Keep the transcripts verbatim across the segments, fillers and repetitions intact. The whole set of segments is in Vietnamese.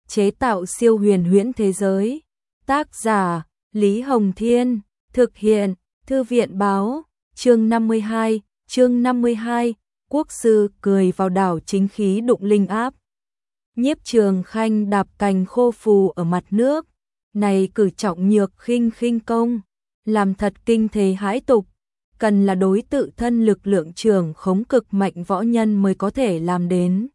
chế tạo siêu huyền huyễn thế giới. Tác giả Lý Hồng Thiên, thực hiện Thư viện báo. Chương năm mươi hai, chương năm mươi hai, quốc sư cười vào đảo chính khí đụng linh áp. Nhiếp Trường Khanh đạp cành khô phù ở mặt nước, này cử trọng nhược khinh khinh công, làm thật kinh thế hãi tục, cần là đối tự thân lực lượng trường khống cực mạnh võ nhân mới có thể làm đến.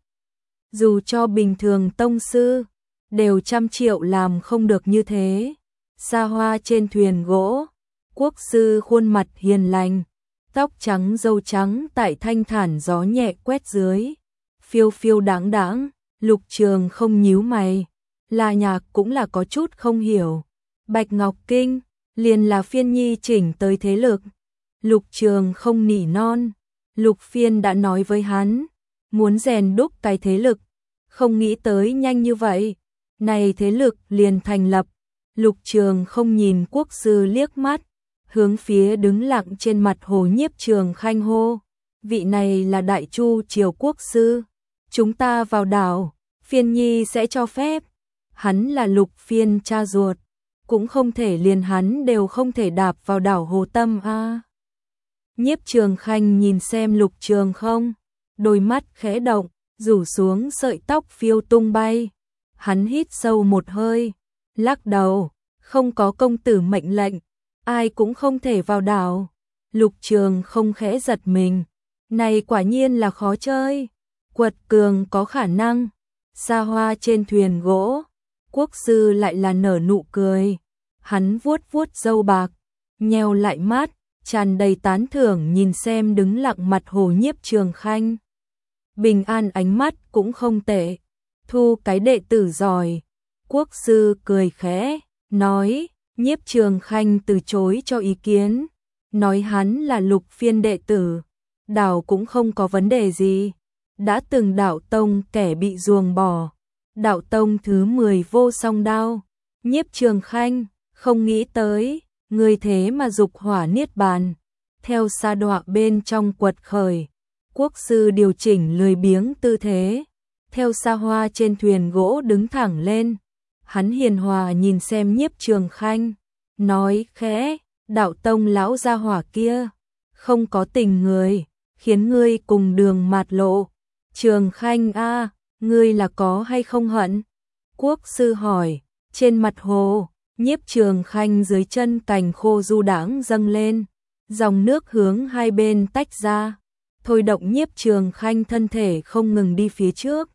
Dù cho bình thường tông sư, đều trăm triệu làm không được như thế. Xa hoa trên thuyền gỗ, quốc sư khuôn mặt hiền lành, tóc trắng râu trắng tại thanh thản gió nhẹ quét dưới, phiêu phiêu đáng đáng. Lục Trường không nhíu mày, La Nhạc cũng là có chút không hiểu. Bạch Ngọc Kinh, liền là Phiên Nhi chỉnh tới thế lực. Lục Trường không nỉ non, Lục Phiên đã nói với hắn, muốn rèn đúc cái thế lực, không nghĩ tới nhanh như vậy. Này thế lực liền thành lập. Lục Trường không nhìn quốc sư liếc mắt, hướng phía đứng lặng trên mặt hồ Nhiếp Trường Khanh hô, vị này là Đại Chu Triều quốc sư, chúng ta vào đảo, Phiên Nhi sẽ cho phép. Hắn là Lục Phiên cha ruột, cũng không thể liền hắn đều không thể đạp vào đảo Hồ Tâm a. À. Nhiếp Trường Khanh nhìn xem Lục Trường không, đôi mắt khẽ động, rủ xuống sợi tóc phiêu tung bay. Hắn hít sâu một hơi, lắc đầu, không có công tử mệnh lệnh, ai cũng không thể vào đảo. Lục Trường không khẽ giật mình, này quả nhiên là khó chơi. Quật cường có khả năng, xa hoa trên thuyền gỗ, quốc sư lại là nở nụ cười. Hắn vuốt vuốt râu bạc, nheo lại mắt, tràn đầy tán thưởng nhìn xem đứng lặng mặt hồ Nhiếp Trường Khanh. Bình an ánh mắt cũng không tệ, thu cái đệ tử giỏi. Quốc sư cười khẽ, nói, Nhiếp Trường Khanh từ chối cho ý kiến, nói hắn là Lục Phiên đệ tử, đảo cũng không có vấn đề gì. Đã từng đạo tông kẻ bị ruồng bỏ, đạo tông thứ mười vô song đao. Nhiếp Trường Khanh, không nghĩ tới, người thế mà dục hỏa niết bàn. Theo sa đọa bên trong quật khởi, quốc sư điều chỉnh lười biếng tư thế, theo xa hoa trên thuyền gỗ đứng thẳng lên. Hắn hiền hòa nhìn xem Nhiếp Trường Khanh, nói khẽ, đạo tông lão gia hỏa kia, không có tình người, khiến ngươi cùng đường mạt lộ. Trường Khanh a, ngươi là có hay không hận? Quốc sư hỏi. Trên mặt hồ, Nhiếp Trường Khanh dưới chân cành khô du đãng dâng lên, dòng nước hướng hai bên tách ra, thôi động Nhiếp Trường Khanh thân thể không ngừng đi phía trước.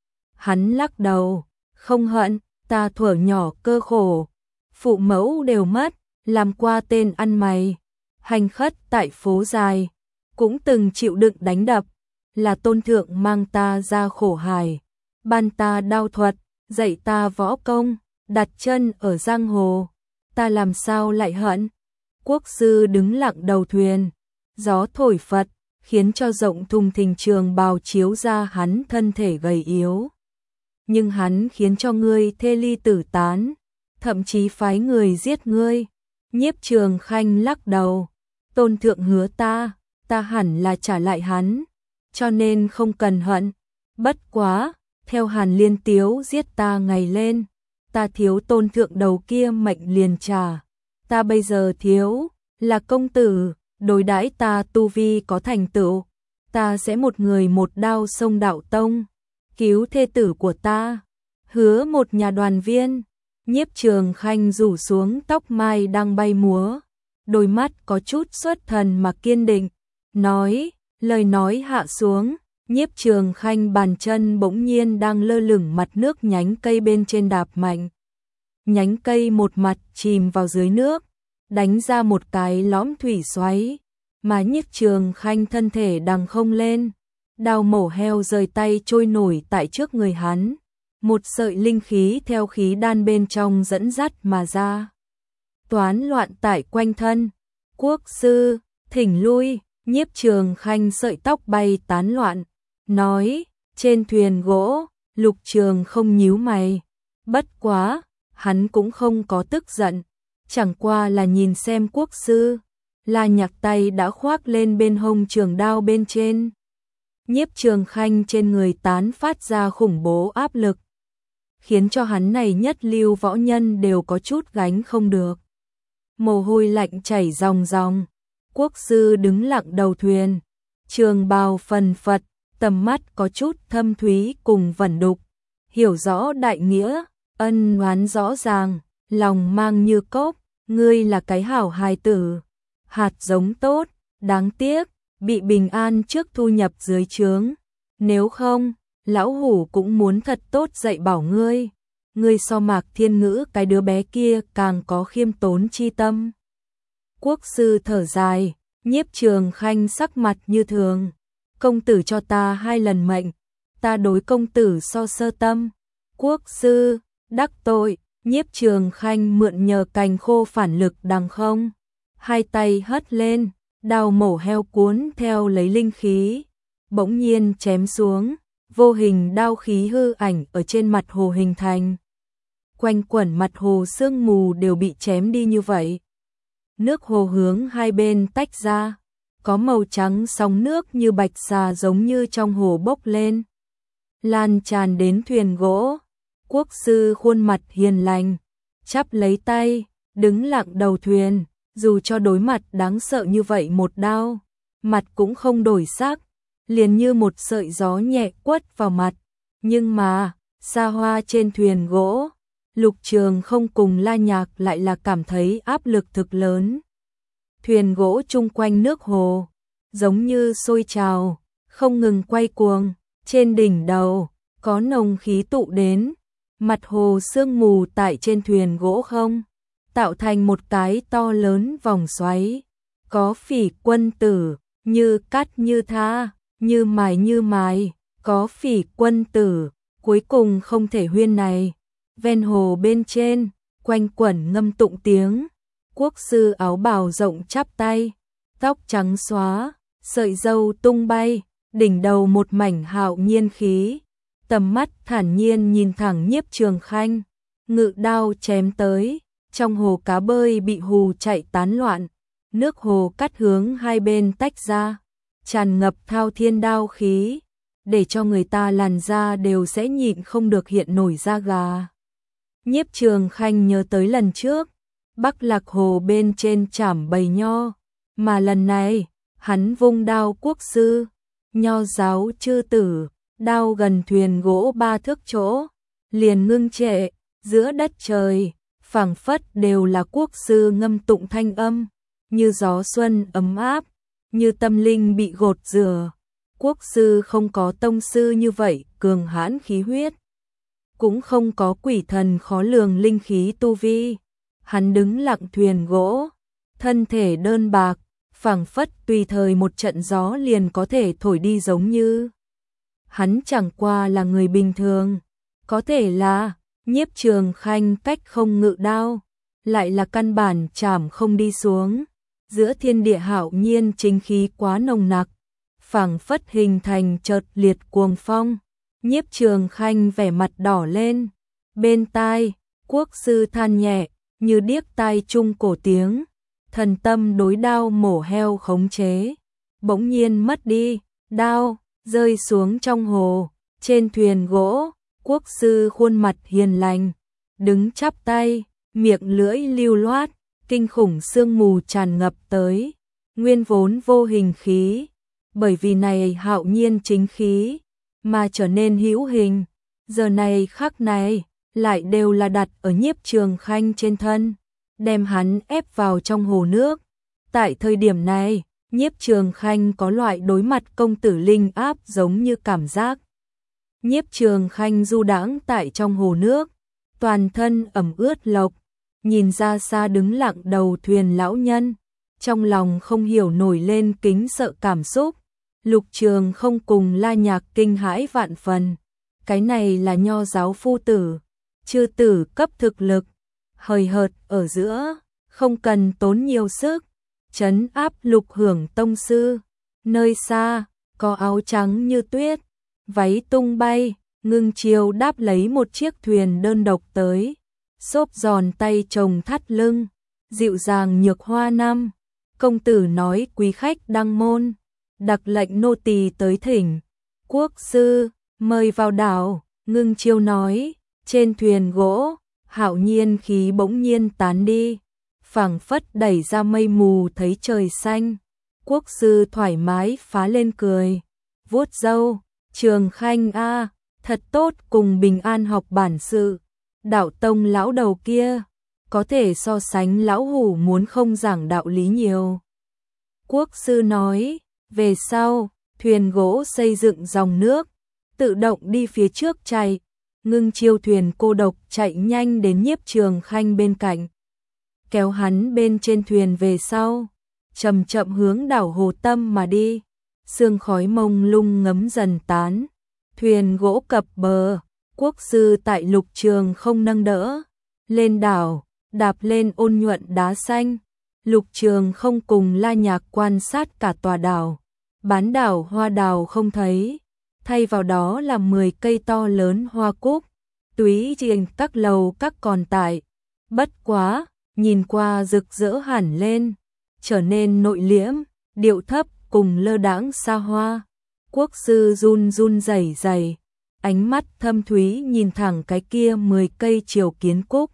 Hắn lắc đầu, không hận, ta thuở nhỏ cơ khổ, phụ mẫu đều mất, làm qua tên ăn mày, hành khất tại phố dài, cũng từng chịu đựng đánh đập. Là tôn thượng mang ta ra khổ hài, ban ta đao thuật, dạy ta võ công, đặt chân ở giang hồ, ta làm sao lại hận? Quốc sư đứng lặng đầu thuyền, gió thổi phật, khiến cho rộng thùng thình trường bào chiếu ra hắn thân thể gầy yếu. Nhưng hắn khiến cho ngươi thê ly tử tán, thậm chí phái người giết ngươi. Nhiếp Trường Khanh lắc đầu, tôn thượng hứa ta, ta hẳn là trả lại hắn, cho nên không cần hận. Bất quá, theo Hàn Liên Tiếu giết ta ngày lên, ta thiếu tôn thượng đầu kia mệnh liền trả. Ta bây giờ thiếu là công tử, đối đãi ta tu vi có thành tựu, ta sẽ một người một đao xông đạo tông, cứu thê tử của ta, hứa một nhà đoàn viên. Nhiếp Trường Khanh rủ xuống tóc mai đang bay múa, đôi mắt có chút xuất thần mà kiên định, nói. Lời nói hạ xuống, Nhiếp Trường Khanh bàn chân bỗng nhiên đang lơ lửng mặt nước nhánh cây bên trên đạp mạnh. Nhánh cây một mặt chìm vào dưới nước, đánh ra một cái lõm thủy xoáy, mà Nhiếp Trường Khanh thân thể đằng không lên, đao mổ heo rời tay trôi nổi tại trước người hắn, một sợi linh khí theo khí đan bên trong dẫn dắt mà ra. Toán loạn tại quanh thân, quốc sư, thỉnh lui. Nhiếp Trường Khanh sợi tóc bay tán loạn, nói, trên thuyền gỗ, Lục Trường không nhíu mày. Bất quá, hắn cũng không có tức giận, chẳng qua là nhìn xem quốc sư. La Nhạc tay đã khoác lên bên hông trường đao bên trên. Nhiếp Trường Khanh trên người tán phát ra khủng bố áp lực, khiến cho hắn này nhất lưu võ nhân đều có chút gánh không được. Mồ hôi lạnh chảy ròng ròng, quốc sư đứng lặng đầu thuyền, trường bào phần phật, tầm mắt có chút thâm thúy cùng vẩn đục, hiểu rõ đại nghĩa, ân oán rõ ràng, lòng mang như cốc, ngươi là cái hảo hài tử, hạt giống tốt, đáng tiếc, bị Bình An trước thu nhập dưới trướng, nếu không, lão hủ cũng muốn thật tốt dạy bảo ngươi, ngươi so Mạc Thiên Ngữ cái đứa bé kia càng có khiêm tốn chi tâm. Quốc sư thở dài, Nhiếp Trường Khanh sắc mặt như thường, công tử cho ta hai lần mệnh, ta đối công tử so sơ tâm. Quốc sư, đắc tội, Nhiếp Trường Khanh mượn nhờ cành khô phản lực đằng không, hai tay hất lên, đao mổ heo cuốn theo lấy linh khí, bỗng nhiên chém xuống, vô hình đao khí hư ảnh ở trên mặt hồ hình thành. Quanh quẩn mặt hồ sương mù đều bị chém đi như vậy. Nước hồ hướng hai bên tách ra, có màu trắng sóng nước như bạch xà giống như trong hồ bốc lên, lan tràn đến thuyền gỗ. Quốc sư khuôn mặt hiền lành, chắp lấy tay, đứng lặng đầu thuyền, dù cho đối mặt đáng sợ như vậy một đao, mặt cũng không đổi sắc, liền như một sợi gió nhẹ quất vào mặt. Nhưng mà, xa hoa trên thuyền gỗ, Lục Trường không cùng La Nhạc lại là cảm thấy áp lực thực lớn. Thuyền gỗ chung quanh nước hồ, giống như sôi trào, không ngừng quay cuồng, trên đỉnh đầu, có nồng khí tụ đến, mặt hồ sương mù tại trên thuyền gỗ không, tạo thành một cái to lớn vòng xoáy, có Phỉ quân tử, như cắt như tha, như mài như mài, có Phỉ quân tử, cuối cùng không thể huyên này. Ven hồ bên trên, quanh quẩn ngâm tụng tiếng, quốc sư áo bào rộng chắp tay, tóc trắng xóa, sợi râu tung bay, đỉnh đầu một mảnh hạo nhiên khí, tầm mắt thản nhiên nhìn thẳng Nhiếp Trường Khanh, ngự đao chém tới, trong hồ cá bơi bị hù chạy tán loạn, nước hồ cắt hướng hai bên tách ra, tràn ngập thao thiên đao khí, để cho người ta làn da đều sẽ nhịn không được hiện nổi da gà. Nhiếp Trường Khanh nhớ tới lần trước, Bắc Lạc Hồ bên trên chảm bầy nho, mà lần này, hắn vung đao quốc sư, nho giáo chư tử, đao gần thuyền gỗ ba thước chỗ, liền ngưng trệ, giữa đất trời, phảng phất đều là quốc sư ngâm tụng thanh âm, như gió xuân ấm áp, như tâm linh bị gột rửa. Quốc sư không có tông sư như vậy, cường hãn khí huyết, cũng không có quỷ thần khó lường linh khí tu vi. Hắn đứng lặng thuyền gỗ, thân thể đơn bạc, phảng phất tùy thời một trận gió liền có thể thổi đi giống như. Hắn chẳng qua là người bình thường, có thể là Nhiếp Trường Khanh cách không ngự đao, lại là căn bản chảm không đi xuống. Giữa thiên địa hạo nhiên chính khí quá nồng nặc, phảng phất hình thành chợt liệt cuồng phong. Nhiếp Trường Khanh vẻ mặt đỏ lên, bên tai, quốc sư than nhẹ, như điếc tai chung cổ tiếng, thần tâm đối đao mổ heo khống chế, bỗng nhiên mất đi, đao rơi xuống trong hồ, trên thuyền gỗ, quốc sư khuôn mặt hiền lành, đứng chắp tay, miệng lưỡi lưu loát, kinh khủng sương mù tràn ngập tới, nguyên vốn vô hình khí, bởi vì này hạo nhiên chính khí, mà trở nên hữu hình, giờ này khắc này, lại đều là đặt ở Nhiếp Trường Khanh trên thân, đem hắn ép vào trong hồ nước. Tại thời điểm này, Nhiếp Trường Khanh có loại đối mặt công tử linh áp giống như cảm giác. Nhiếp Trường Khanh du đãng tại trong hồ nước, toàn thân ẩm ướt lộc, nhìn ra xa đứng lặng đầu thuyền lão nhân, trong lòng không hiểu nổi lên kính sợ cảm xúc. Lục Trường không cùng La Nhạc kinh hãi vạn phần, cái này là nho giáo phu tử, chư tử cấp thực lực, hời hợt ở giữa, không cần tốn nhiều sức, trấn áp Lục Hưởng tông sư. Nơi xa, có áo trắng như tuyết, váy tung bay, ngưng chiều đáp lấy một chiếc thuyền đơn độc tới, xốp giòn tay chồng thắt lưng, dịu dàng nhược hoa năm. Công tử nói quý khách đăng môn, đặc lệnh nô tỳ tới thỉnh. Quốc sư, mời vào đảo, ngưng chiêu nói, Trên thuyền gỗ, hạo nhiên khí bỗng nhiên tán đi, phảng phất đẩy ra mây mù thấy trời xanh. Quốc sư thoải mái phá lên cười, vuốt râu, Trường Khanh a, thật tốt, cùng Bình An học bản sự. Đạo tông lão đầu kia, có thể so sánh lão hủ muốn không giảng đạo lý nhiều. Quốc sư nói, về sau, thuyền gỗ xây dựng dòng nước, tự động đi phía trước chạy, Ngưng Chiêu thuyền cô độc chạy nhanh đến Nhiếp Trường Khanh bên cạnh, kéo hắn bên trên thuyền về sau, chậm chậm hướng đảo Hồ Tâm mà đi. Sương khói mông lung ngấm dần tán, thuyền gỗ cập bờ, quốc sư tại Lục Trường không nâng đỡ, lên đảo, đạp lên ôn nhuận đá xanh. Lục Trường không cùng La Nhạc quan sát cả tòa đảo, bán đảo hoa đào không thấy, thay vào đó là mười cây to lớn hoa cúc, túy trên các lầu các còn tại, bất quá, nhìn qua rực rỡ hẳn lên, trở nên nội liễm, điệu thấp cùng lơ đãng xa hoa. Quốc sư run run rẩy rẩy, ánh mắt thâm thúy nhìn thẳng cái kia mười cây triều kiến cúc.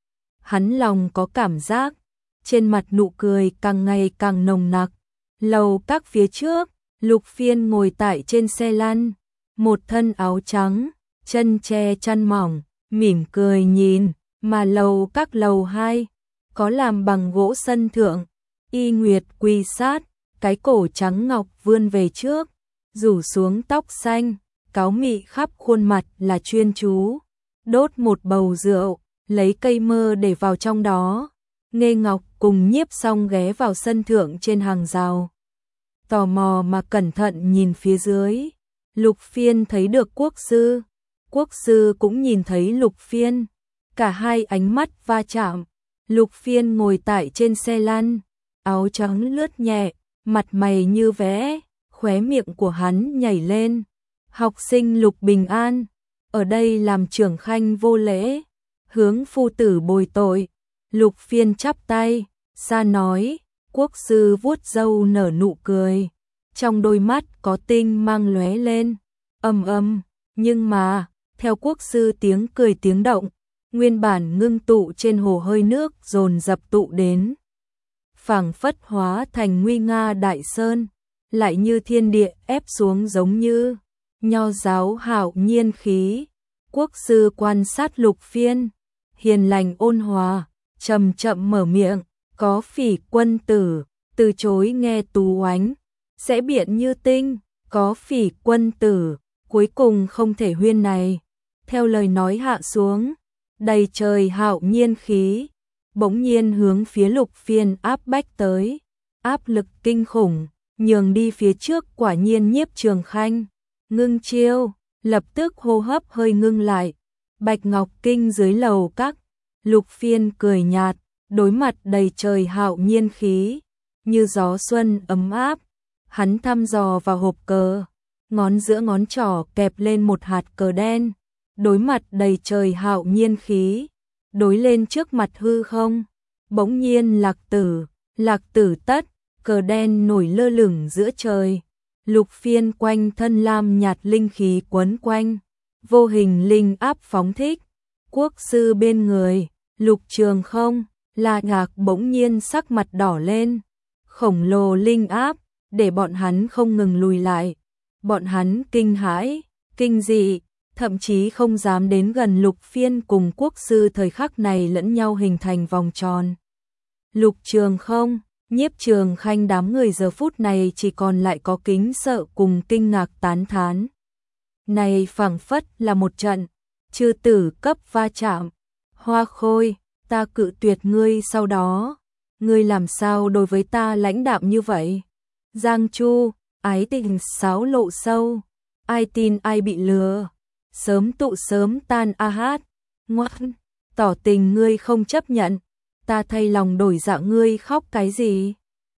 Hắn lòng có cảm giác, trên mặt nụ cười càng ngày càng nồng nặc. Lầu các phía trước, Lục Phiên ngồi tại trên xe lăn, một thân áo trắng, chân che chăn mỏng, mỉm cười nhìn, mà lầu các lầu hai, có làm bằng gỗ sân thượng, y nguyệt quỳ sát, cái cổ trắng ngọc vươn về trước, rủ xuống tóc xanh, cáo mị khắp khuôn mặt là chuyên chú, đốt một bầu rượu, lấy cây mơ để vào trong đó. Nghê Ngọc cùng Nhiếp Song ghé vào sân thượng trên hàng rào, tò mò mà cẩn thận nhìn phía dưới. Lục Phiên thấy được quốc sư, quốc sư cũng nhìn thấy Lục Phiên, cả hai ánh mắt va chạm. Lục Phiên ngồi tại trên xe lăn, áo trắng lướt nhẹ, mặt mày như vẽ, khóe miệng của hắn nhảy lên. Học sinh Lục Bình An, ở đây làm Trưởng Khanh vô lễ, hướng phu tử bồi tội. Lục Phiên chắp tay, xa nói, quốc sư vuốt râu nở nụ cười, trong đôi mắt có tinh mang lóe lên, ầm ầm, nhưng mà, theo quốc sư tiếng cười tiếng động, nguyên bản ngưng tụ trên hồ hơi nước dồn dập tụ đến, phảng phất hóa thành nguy nga đại sơn, lại như thiên địa ép xuống giống như nho giáo hạo nhiên khí. Quốc sư quan sát Lục Phiên, hiền lành ôn hòa, chậm chậm mở miệng, có Phỉ quân tử, từ chối nghe tú oánh, sẽ biện như tinh, có Phỉ quân tử, cuối cùng không thể huyên này. Theo lời nói hạ xuống, đầy trời hạo nhiên khí, bỗng nhiên hướng phía Lục Phiên áp bách tới, áp lực kinh khủng, nhường đi phía trước quả nhiên Nhiếp Trường Khanh. Ngưng Chiêu, lập tức hô hấp hơi ngưng lại, Bạch Ngọc Kinh dưới lầu các. Lục Phiên cười nhạt, đối mặt đầy trời hạo nhiên khí, như gió xuân ấm áp. Hắn thăm dò vào hộp cờ, ngón giữa ngón trỏ kẹp lên một hạt cờ đen, đối mặt đầy trời hạo nhiên khí, đối lên trước mặt hư không. Bỗng nhiên lạc tử, lạc tử tất, cờ đen nổi lơ lửng giữa trời. Lục Phiên quanh thân lam nhạt linh khí quấn quanh, vô hình linh áp phóng thích. Quốc sư bên người, Lục Trường không, La Nhạc bỗng nhiên sắc mặt đỏ lên. Khổng lồ linh áp, để bọn hắn không ngừng lùi lại. Bọn hắn kinh hãi, kinh dị, thậm chí không dám đến gần Lục Phiên cùng quốc sư thời khắc này lẫn nhau hình thành vòng tròn. Lục Trường không, Nhiếp Trường Khanh đám người giờ phút này chỉ còn lại có kính sợ cùng kinh ngạc tán thán. Này phảng phất là một trận chư tử cấp va chạm. Hoa Khôi, ta cự tuyệt ngươi sau đó, ngươi làm sao đối với ta lãnh đạm như vậy? Giang Chu, ái tình sáo lộ sâu, ai tin ai bị lừa, sớm tụ sớm tan a hát, ngoan, tỏ tình ngươi không chấp nhận, ta thay lòng đổi dạ ngươi khóc cái gì?